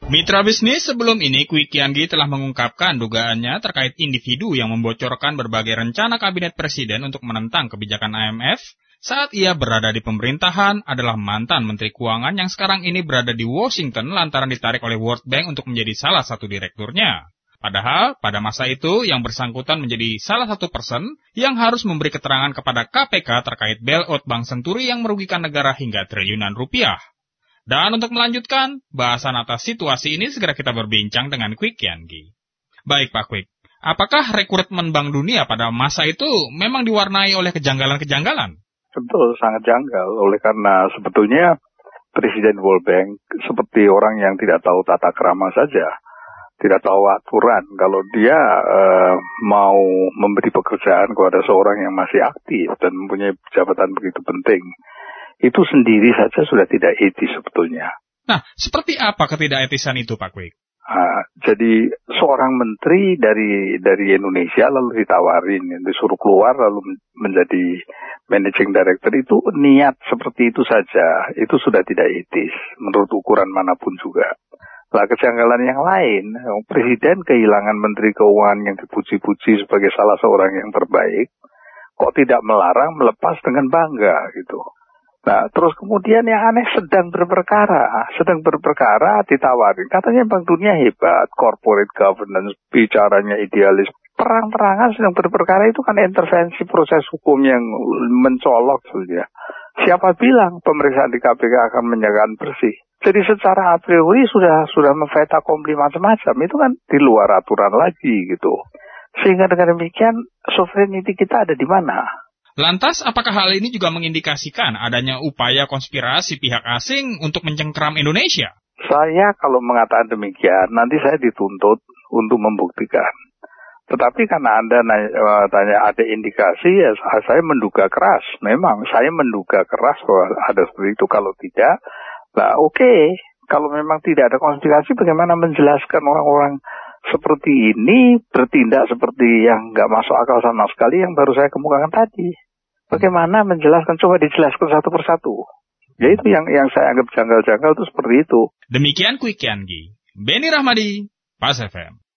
Mitra bisnis, sebelum ini Kwi Kiangi telah mengungkapkan dugaannya terkait individu yang membocorkan berbagai rencana kabinet presiden untuk menentang kebijakan IMF saat ia berada di pemerintahan adalah mantan Menteri Keuangan yang sekarang ini berada di Washington lantaran ditarik oleh World Bank untuk menjadi salah satu direkturnya. Padahal pada masa itu yang bersangkutan menjadi salah satu person yang harus memberi keterangan kepada KPK terkait bailout Bank Senturi yang merugikan negara hingga triliunan rupiah. Dan untuk melanjutkan bahasan atas situasi ini segera kita berbincang dengan Kwi Kiangi. Baik Pak Kwi, apakah rekrutmen Bank Dunia pada masa itu memang diwarnai oleh kejanggalan-kejanggalan? Betul, sangat janggal. Oleh karena sebetulnya Presiden World Bank seperti orang yang tidak tahu tata krama saja. Tidak tahu aturan. Kalau dia mau memberi pekerjaan kepada seorang yang masih aktif dan mempunyai jabatan begitu penting, itu sendiri saja sudah tidak etis sebetulnya. Nah, seperti apa ketidaketisan itu, Pak Kwik? Jadi seorang menteri dari Indonesia lalu ditawarin, disuruh keluar lalu menjadi managing director, itu niat seperti itu saja, itu sudah tidak etis menurut ukuran manapun juga. Lah kejanggalan yang lain, Presiden kehilangan Menteri Keuangan yang dipuji-puji sebagai salah seorang yang terbaik, kok tidak melarang melepas dengan bangga gitu. Nah, terus kemudian yang aneh sedang berperkara ditawarin. Katanya Bank Dunia hebat, corporate governance, bicaranya idealis. Perang-perangan sedang berperkara itu kan intervensi proses hukum yang mencolok saja. Siapa bilang pemeriksaan di KPK akan menyatakan bersih? Jadi secara a priori sudah memfait accompli macam-macam. Itu kan di luar aturan lagi gitu. Sehingga dengan demikian sovereignty kita ada di mana? Lantas, apakah hal ini juga mengindikasikan adanya upaya konspirasi pihak asing untuk mencengkeram Indonesia? Saya kalau mengatakan demikian, nanti saya dituntut untuk membuktikan. Tetapi karena Anda tanya ada indikasi, ya saya menduga keras. Memang saya menduga keras bahwa ada seperti itu. Kalau tidak, nah oke. Kalau memang tidak ada konspirasi, bagaimana menjelaskan orang-orang seperti ini bertindak seperti yang nggak masuk akal sama sekali yang baru saya kemukakan tadi? Bagaimana menjelaskan? Coba dijelaskan satu persatu. Ya itu yang saya anggap janggal-janggal itu seperti itu. Demikian Kwi Kiangi. Beni Rahmadi, Pas FM.